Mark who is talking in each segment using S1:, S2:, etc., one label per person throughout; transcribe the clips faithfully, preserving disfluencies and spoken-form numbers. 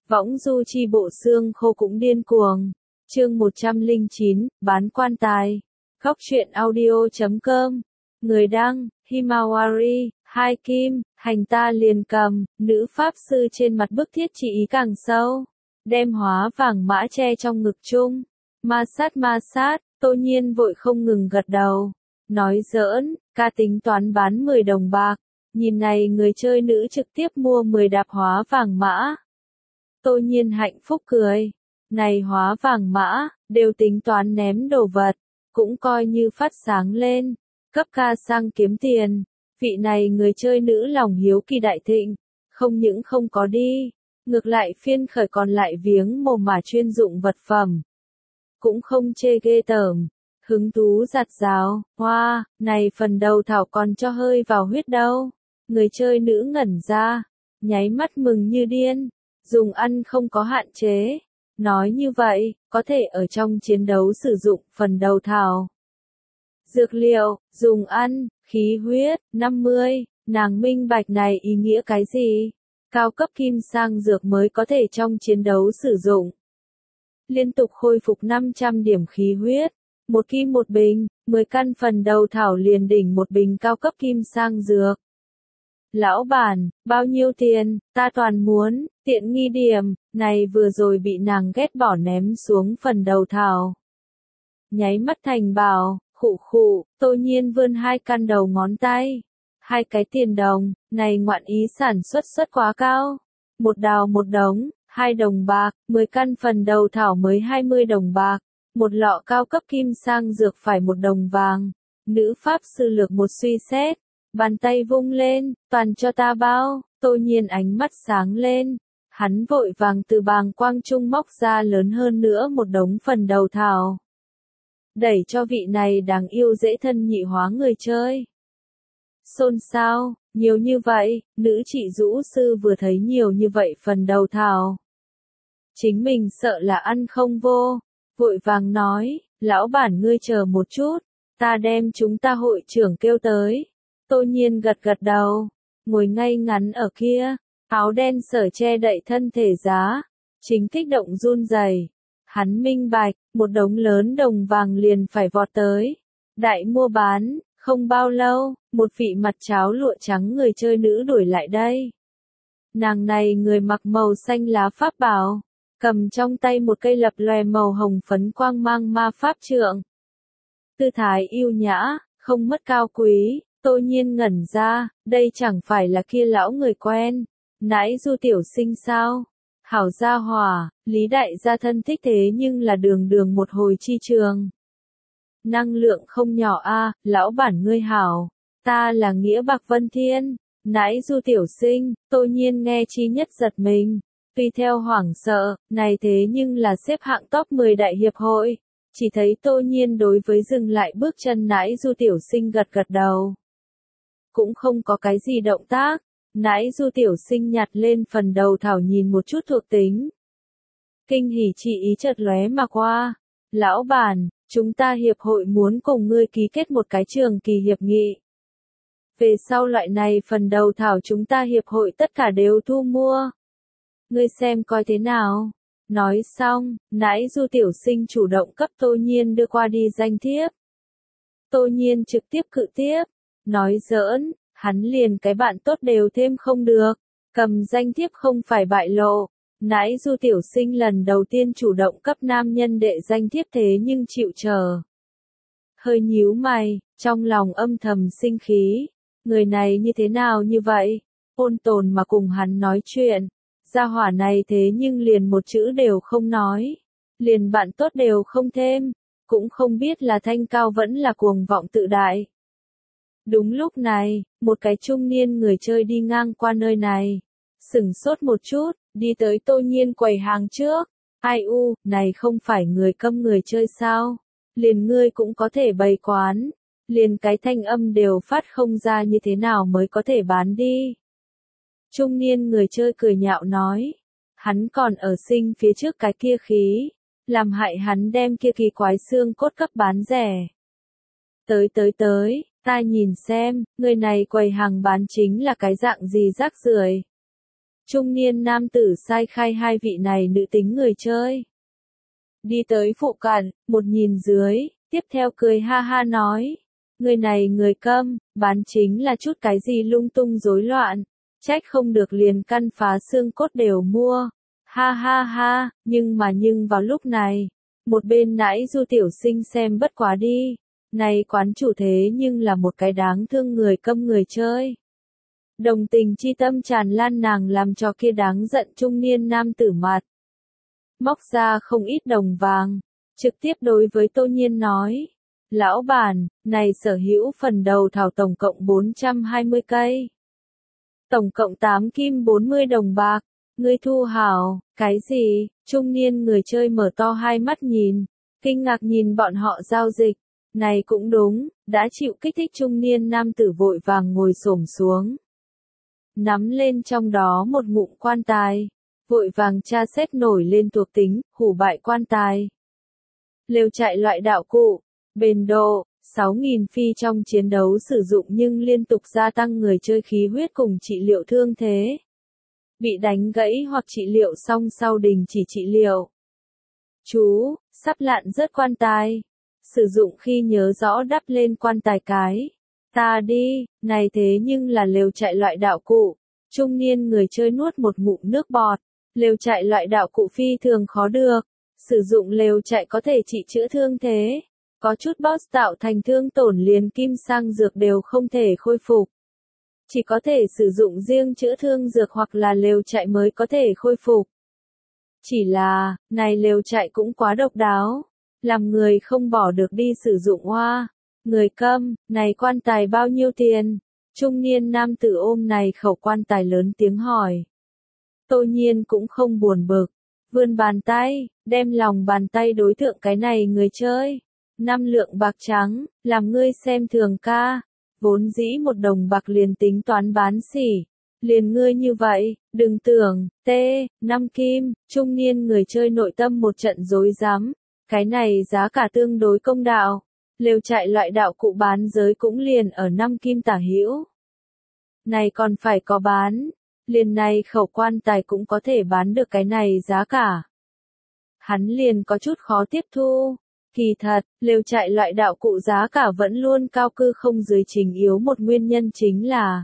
S1: Võng du chi bộ xương khô cũng điên cuồng. Chương một trăm lẻ chín, bán quan tài. Góc truyện audio chấm com. Người đăng, Himawari, hai kim, hành ta liền cầm, nữ pháp sư trên mặt bức thiết chỉ ý càng sâu. Đem hóa vàng mã che trong ngực chung. Ma sát ma sát, Tô Nhiên vội không ngừng gật đầu. Nói giỡn, ca tính toán bán mười đồng bạc. Nhìn này người chơi nữ trực tiếp mua mười đạp hóa vàng mã. Tô Nhiên hạnh phúc cười. Này hóa vàng mã, đều tính toán ném đồ vật, cũng coi như phát sáng lên, cấp ca sang kiếm tiền. Vị này người chơi nữ lòng hiếu kỳ đại thịnh, không những không có đi, ngược lại phiên khởi còn lại viếng mồm mà chuyên dụng vật phẩm. Cũng không chê ghê tởm, hứng thú giặt rào, hoa, wow, này phần đầu thảo còn cho hơi vào huyết đâu. Người chơi nữ ngẩn ra, nháy mắt mừng như điên, dùng ăn không có hạn chế. Nói như vậy, có thể ở trong chiến đấu sử dụng phần đầu thảo. Dược liệu, dùng ăn, khí huyết, năm mươi, nàng minh bạch này ý nghĩa cái gì? Cao cấp kim sang dược mới có thể trong chiến đấu sử dụng. Liên tục khôi phục năm trăm điểm khí huyết, một kim một bình, mười căn phần đầu thảo liền đỉnh một bình cao cấp kim sang dược. Lão bản, bao nhiêu tiền, ta toàn muốn, tiện nghi điểm, này vừa rồi bị nàng ghét bỏ ném xuống phần đầu thảo. Nháy mắt thành bảo, khụ khụ, Tô Nhiên vươn hai căn đầu ngón tay. Hai cái tiền đồng, này ngoạn ý sản xuất suất quá cao. Một đào một đống, hai đồng bạc, mười căn phần đầu thảo mới hai mươi đồng bạc. Một lọ cao cấp kim sang dược phải một đồng vàng. Nữ pháp sư lược một suy xét. Bàn tay vung lên, toàn cho ta bao. Tô Nhiên ánh mắt sáng lên. Hắn vội vàng từ bàng quang trung móc ra lớn hơn nữa một đống phần đầu thảo. Đẩy cho vị này đáng yêu dễ thân nhị hóa người chơi. Xôn xao, nhiều như vậy, nữ trị rũ sư vừa thấy nhiều như vậy phần đầu thảo. Chính mình sợ là ăn không vô, vội vàng nói, lão bản ngươi chờ một chút, ta đem chúng ta hội trưởng kêu tới. Tô Nhiên gật gật đầu, ngồi ngay ngắn ở kia, áo đen sở che đậy thân thể giá, chính kích động run rẩy. Hắn minh bạch, một đống lớn đồng vàng liền phải vọt tới. Đại mua bán, không bao lâu, một vị mặt cháo lụa trắng người chơi nữ đuổi lại đây. Nàng này người mặc màu xanh lá pháp bảo, cầm trong tay một cây lập lòe màu hồng phấn quang mang ma pháp trượng. Tư thái yêu nhã, không mất cao quý. Tô Nhiên ngẩn ra, đây chẳng phải là kia lão người quen, nãi Du tiểu sinh sao? Hảo gia hỏa, Lý đại gia thân thích thế nhưng là đường đường một hồi chi trường. Năng lượng không nhỏ a, lão bản ngươi hảo, ta là Nghĩa Bạc Vân Thiên, nãi Du tiểu sinh. Tô Nhiên nghe chi nhất giật mình, tuy theo hoảng sợ, này thế nhưng là xếp hạng top mười đại hiệp hội. Chỉ thấy Tô Nhiên đối với dừng lại bước chân nãi Du tiểu sinh gật gật đầu. Cũng không có cái gì động tác, nãi Du tiểu sinh nhặt lên phần đầu thảo nhìn một chút thuộc tính. Kinh hỉ chỉ ý chợt lóe mà qua. Lão bản, chúng ta hiệp hội muốn cùng ngươi ký kết một cái trường kỳ hiệp nghị. Về sau loại này phần đầu thảo chúng ta hiệp hội tất cả đều thu mua. Ngươi xem coi thế nào. Nói xong, nãi Du tiểu sinh chủ động cấp Tô Nhiên đưa qua đi danh thiếp. Tô Nhiên trực tiếp cự tiếp. Nói giỡn, hắn liền cái bạn tốt đều thêm không được, cầm danh thiếp không phải bại lộ. Nãi Du tiểu sinh lần đầu tiên chủ động cấp nam nhân đệ danh thiếp thế nhưng chịu chờ. Hơi nhíu mày, trong lòng âm thầm sinh khí, người này như thế nào như vậy, ôn tồn mà cùng hắn nói chuyện, gia hỏa này thế nhưng liền một chữ đều không nói, liền bạn tốt đều không thêm, cũng không biết là thanh cao vẫn là cuồng vọng tự đại. Đúng lúc này, một cái trung niên người chơi đi ngang qua nơi này. Sửng sốt một chút, đi tới Tô Nhiên quầy hàng trước. Ai u, này không phải người câm người chơi sao? Liền ngươi cũng có thể bày quán. Liền cái thanh âm đều phát không ra như thế nào mới có thể bán đi. Trung niên người chơi cười nhạo nói. Hắn còn ở sinh phía trước cái kia khí. Làm hại hắn đem kia kỳ quái xương cốt cấp bán rẻ. Tới tới tới. Ta nhìn xem, người này quầy hàng bán chính là cái dạng gì rác rưởi. Trung niên nam tử sai khai hai vị này nữ tính người chơi. Đi tới phụ cận, một nhìn dưới, tiếp theo cười ha ha nói. Người này người câm, bán chính là chút cái gì lung tung rối loạn. Trách không được liền căn phá xương cốt đều mua. Ha ha ha, nhưng mà nhưng vào lúc này, một bên nãy Du tiểu sinh xem bất quá đi. Này quán chủ thế nhưng là một cái đáng thương người câm người chơi. Đồng tình chi tâm tràn lan nàng làm cho kia đáng giận trung niên nam tử mặt. Móc ra không ít đồng vàng, trực tiếp đối với Tô Nhiên nói. Lão bản, này sở hữu phần đầu thảo tổng cộng bốn trăm hai mươi cây. Tổng cộng tám kim bốn mươi đồng bạc. Ngươi thu hảo, cái gì? Trung niên người chơi mở to hai mắt nhìn, kinh ngạc nhìn bọn họ giao dịch. Này cũng đúng, đã chịu kích thích trung niên nam tử vội vàng ngồi xổm xuống. Nắm lên trong đó một ngụm quan tài, vội vàng tra xét nổi lên thuộc tính, hủ bại quan tài. Lều trại loại đạo cụ, bền độ, sáu nghìn phi trong chiến đấu sử dụng nhưng liên tục gia tăng người chơi khí huyết cùng trị liệu thương thế. Bị đánh gãy hoặc trị liệu xong sau đình chỉ trị liệu. Chú, sắp lạn rớt quan tài. Sử dụng khi nhớ rõ đắp lên quan tài cái. Ta đi, này thế nhưng là lều trại loại đạo cụ. Trung niên người chơi nuốt một ngụm nước bọt. Lều trại loại đạo cụ phi thường khó được. Sử dụng lều trại có thể trị chữa thương thế. Có chút boss tạo thành thương tổn liền kim sang dược đều không thể khôi phục. Chỉ có thể sử dụng riêng chữa thương dược hoặc là lều trại mới có thể khôi phục. Chỉ là, này lều trại cũng quá độc đáo. Làm người không bỏ được đi sử dụng hoa. Người câm, này quan tài bao nhiêu tiền? Trung niên nam tử ôm này khẩu quan tài lớn tiếng hỏi. Tô Nhiên cũng không buồn bực. Vươn bàn tay, đem lòng bàn tay đối tượng cái này người chơi. Năm lượng bạc trắng, làm ngươi xem thường ca. Vốn dĩ một đồng bạc liền tính toán bán xỉ. Liền ngươi như vậy, đừng tưởng, tê, năm kim, trung niên người chơi nội tâm một trận rối rắm. Cái này giá cả tương đối công đạo. Lều trại loại đạo cụ bán giới cũng liền ở năm kim tả hữu. Này còn phải có bán. Liền này khẩu quan tài cũng có thể bán được cái này giá cả. Hắn liền có chút khó tiếp thu. Kỳ thật, lều trại loại đạo cụ giá cả vẫn luôn cao cư không dưới trình yếu một nguyên nhân chính là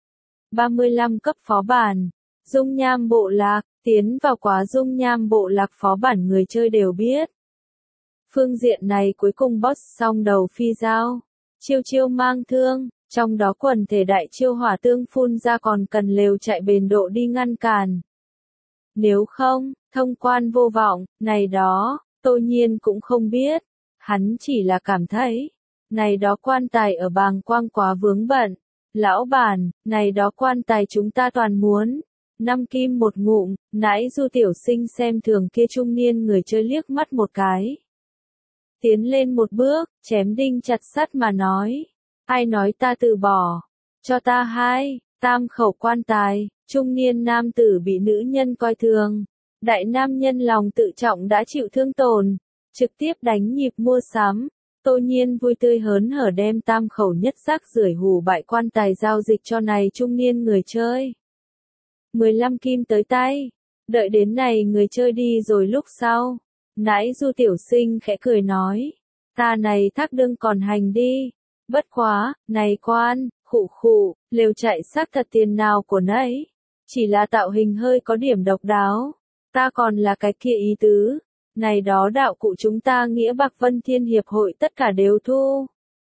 S1: ba mươi lăm cấp phó bản, dung nham bộ lạc, tiến vào quá dung nham bộ lạc phó bản người chơi đều biết. Phương diện này cuối cùng boss xong đầu phi dao, chiêu chiêu mang thương, trong đó quần thể đại chiêu hỏa tương phun ra còn cần lều trại bền độ đi ngăn cản. Nếu không, thông quan vô vọng, này đó. Tô Nhiên cũng không biết, hắn chỉ là cảm thấy, này đó quan tài ở bàng quang quá vướng bận, lão bản, này đó quan tài chúng ta toàn muốn, năm kim một ngụm, nãy Du tiểu sinh xem thường kia trung niên người chơi liếc mắt một cái. Tiến lên một bước, chém đinh chặt sắt mà nói, ai nói ta từ bỏ, cho ta hai, tam khẩu quan tài, trung niên nam tử bị nữ nhân coi thường. Đại nam nhân lòng tự trọng đã chịu thương tổn, trực tiếp đánh nhịp mua sắm. Tô Nhiên vui tươi hớn hở đem tam khẩu nhất rác rưởi hủ bại quan tài giao dịch cho này trung niên người chơi. mười lăm kim tới tay, đợi đến này người chơi đi rồi lúc sau. Nãy Du tiểu sinh khẽ cười nói, ta này thác đương còn hành đi. Bất quá, này quan, khụ khụ, lều chạy xác thật tiền nào của nấy. Chỉ là tạo hình hơi có điểm độc đáo. Ta còn là cái kia ý tứ, này đó đạo cụ chúng ta nghĩa Bạc Vân Thiên Hiệp hội tất cả đều thu.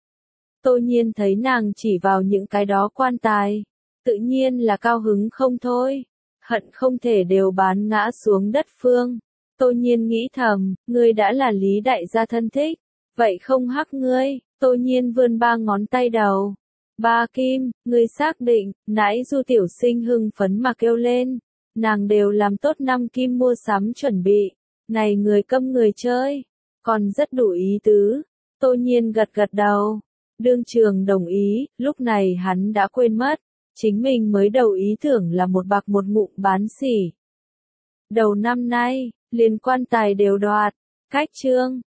S1: Tô Nhiên thấy nàng chỉ vào những cái đó quan tài, tự nhiên là cao hứng không thôi, hận không thể đều bán ngã xuống đất phương. Tô Nhiên nghĩ thầm, ngươi đã là Lý đại gia thân thích, vậy không hắc ngươi. Tô Nhiên vươn ba ngón tay đầu. Ba kim, ngươi xác định, nãy Du tiểu sinh hưng phấn mà kêu lên. Nàng đều làm tốt năm kim mua sắm chuẩn bị. Này người câm người chơi, còn rất đủ ý tứ. Tô Nhiên gật gật đầu. Đương trường đồng ý, lúc này hắn đã quên mất. Chính mình mới đầu ý tưởng là một bạc một ngụm bán xỉ. Đầu năm nay, liên quan tài đều đoạt. Cách chương,